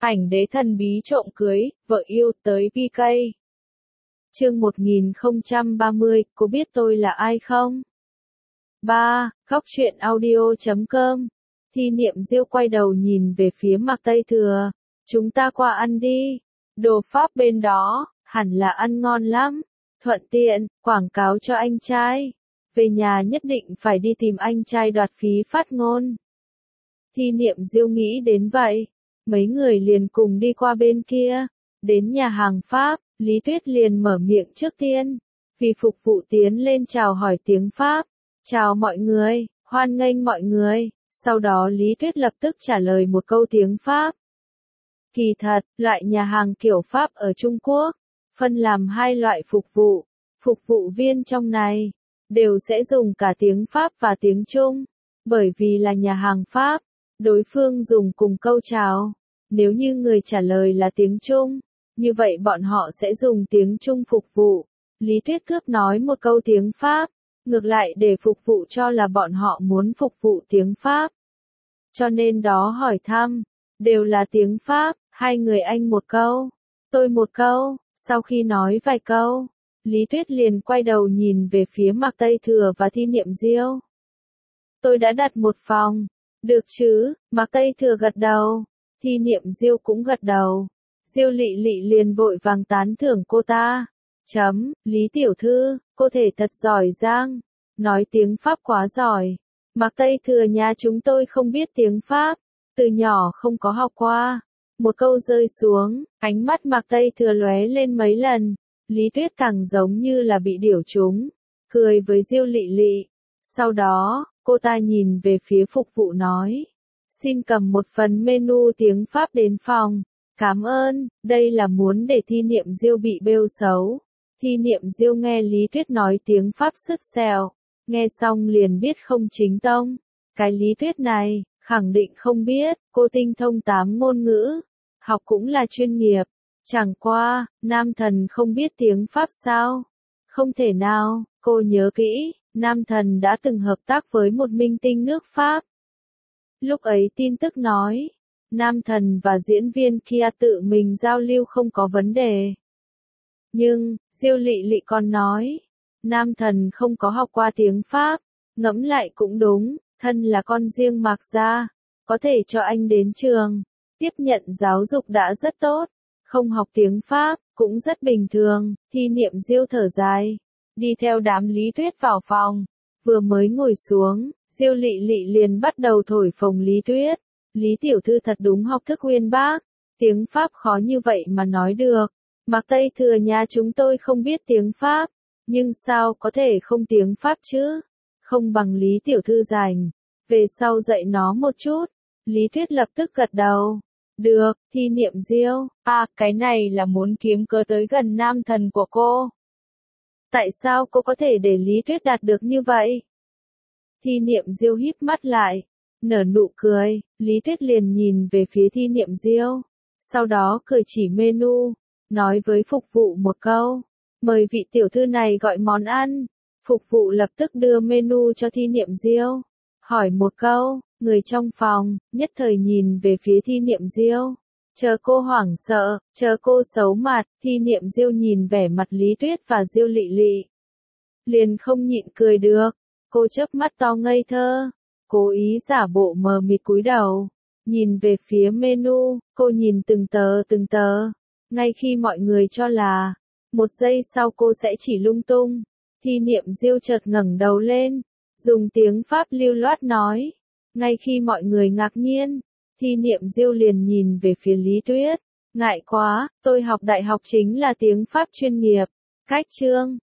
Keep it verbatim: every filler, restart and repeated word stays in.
Ảnh đế thần bí trộm cưới, vợ yêu tới pê ca. Chương một nghìn không trăm ba mươi, cô biết tôi là ai không? ba. Góc truyện audio chấm com. Thi Niệm Diêu quay đầu nhìn về phía Mạc Tây Thừa. Chúng ta qua ăn đi. Đồ Pháp bên đó, hẳn là ăn ngon lắm. Thuận tiện, quảng cáo cho anh trai. Về nhà nhất định phải đi tìm anh trai đoạt phí phát ngôn. Thi Niệm Diêu nghĩ đến vậy. Mấy người liền cùng đi qua bên kia. Đến nhà hàng Pháp, Lý Tuyết liền mở miệng trước tiên. Vì phục vụ tiến lên chào hỏi tiếng Pháp. Chào mọi người, hoan nghênh mọi người. Sau đó Lý Tuyết lập tức trả lời một câu tiếng Pháp. Kỳ thật, loại nhà hàng kiểu Pháp ở Trung Quốc, phân làm hai loại phục vụ. Phục vụ viên trong này, đều sẽ dùng cả tiếng Pháp và tiếng Trung. Bởi vì là nhà hàng Pháp, đối phương dùng cùng câu chào. Nếu như người trả lời là tiếng Trung, như vậy bọn họ sẽ dùng tiếng Trung phục vụ. Lý Tuyết cướp nói một câu tiếng Pháp, ngược lại để phục vụ cho là bọn họ muốn phục vụ tiếng Pháp. Cho nên đó hỏi thăm, đều là tiếng Pháp, hai người anh một câu, tôi một câu. Sau khi nói vài câu, Lý Tuyết liền quay đầu nhìn về phía Mạc Tây Thừa và Thi Niệm Diêu. Tôi đã đặt một phòng, được chứ? Mạc Tây Thừa gật đầu, Thi Niệm Diêu cũng gật đầu. Diêu Lị Lị liền vội vàng tán thưởng cô ta. Chấm, Lý tiểu thư, cô thể thật giỏi giang, nói tiếng Pháp quá giỏi. Mạc Tây Thừa nhà chúng tôi không biết tiếng Pháp, từ nhỏ không có học qua. Một câu rơi xuống, ánh mắt Mạc Tây Thừa lóe lên mấy lần. Lý Tuyết càng giống như là bị điểu trúng, cười với Diêu Lị Lị. Sau đó, cô ta nhìn về phía phục vụ nói. Xin cầm một phần menu tiếng Pháp đến phòng. Cảm ơn, đây là muốn để Thi Niệm Diêu bị bêu xấu. Thi Niệm Diêu nghe Lý Tuyết nói tiếng Pháp sứt sẹo, nghe xong liền biết không chính tông. Cái Lý Tuyết này, khẳng định không biết, cô tinh thông tám ngôn ngữ, học cũng là chuyên nghiệp. Chẳng qua, nam thần không biết tiếng Pháp sao? Không thể nào, cô nhớ kỹ, nam thần đã từng hợp tác với một minh tinh nước Pháp. Lúc ấy tin tức nói, nam thần và diễn viên kia tự mình giao lưu không có vấn đề. Nhưng, Diêu Lị Lị còn nói, nam thần không có học qua tiếng Pháp, ngẫm lại cũng đúng, thân là con riêng Mạc gia, có thể cho anh đến trường, tiếp nhận giáo dục đã rất tốt, không học tiếng Pháp, cũng rất bình thường. Thi Niệm Diêu thở dài, đi theo đám Lý Tuyết vào phòng, vừa mới ngồi xuống, Diêu Lị Lị liền bắt đầu thổi phồng Lý Tuyết. Lý tiểu thư thật đúng học thức uyên bác, tiếng Pháp khó như vậy mà nói được. Mạc Tây Thừa nhà chúng tôi không biết tiếng Pháp, nhưng sao có thể không tiếng Pháp chứ? Không bằng Lý tiểu thư rành, về sau dạy nó một chút. Lý Tuyết lập tức gật đầu. Được, Thi Niệm Diêu, à, cái này là muốn kiếm cớ tới gần nam thần của cô. Tại sao cô có thể để Lý Tuyết đạt được như vậy? Thi Niệm Diêu híp mắt lại, nở nụ cười. Lý Tuyết liền nhìn về phía Thi Niệm Diêu, sau đó cười chỉ menu, nói với phục vụ một câu, mời vị tiểu thư này gọi món ăn. Phục vụ lập tức đưa menu cho Thi Niệm Diêu, hỏi một câu, người trong phòng, nhất thời nhìn về phía Thi Niệm Diêu. Chờ cô hoảng sợ, chờ cô xấu mặt, Thi Niệm Diêu nhìn vẻ mặt Lý Tuyết và Diêu Lị Lị. Liền không nhịn cười được, cô chớp mắt to ngây thơ, cố ý giả bộ mờ mịt cúi đầu, nhìn về phía menu, cô nhìn từng tờ từng tờ, ngay khi mọi người cho là, một giây sau cô sẽ chỉ lung tung. Thi Niệm Diêu chợt ngẩng đầu lên, dùng tiếng Pháp lưu loát nói, ngay khi mọi người ngạc nhiên, Thi Niệm Diêu liền nhìn về phía Lý Tuyết, ngại quá, tôi học đại học chính là tiếng Pháp chuyên nghiệp, cách chương,